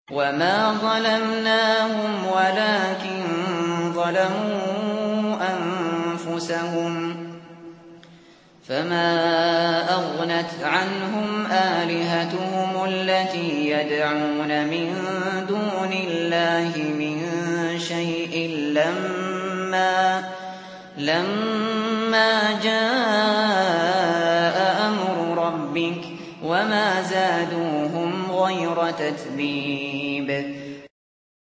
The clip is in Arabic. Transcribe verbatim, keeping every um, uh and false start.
وَمَا ظَلَمْنَاهُمْ وَلَٰكِن ظَلَمُوا أَنفُسَهُمْ ۖ فَمَا أَغْنَتْ عَنْهُمْ آلِهَتُهُمُ الَّتِي يَدْعُونَ مِن دُونِ اللَّهِ مِن شَيْءٍ لَّمَّا جَاءَ أَمْرُ رَبِّكَ ۖ وَمَا زَادُوهُمْ غَيْرَ تَتْبِيبٍ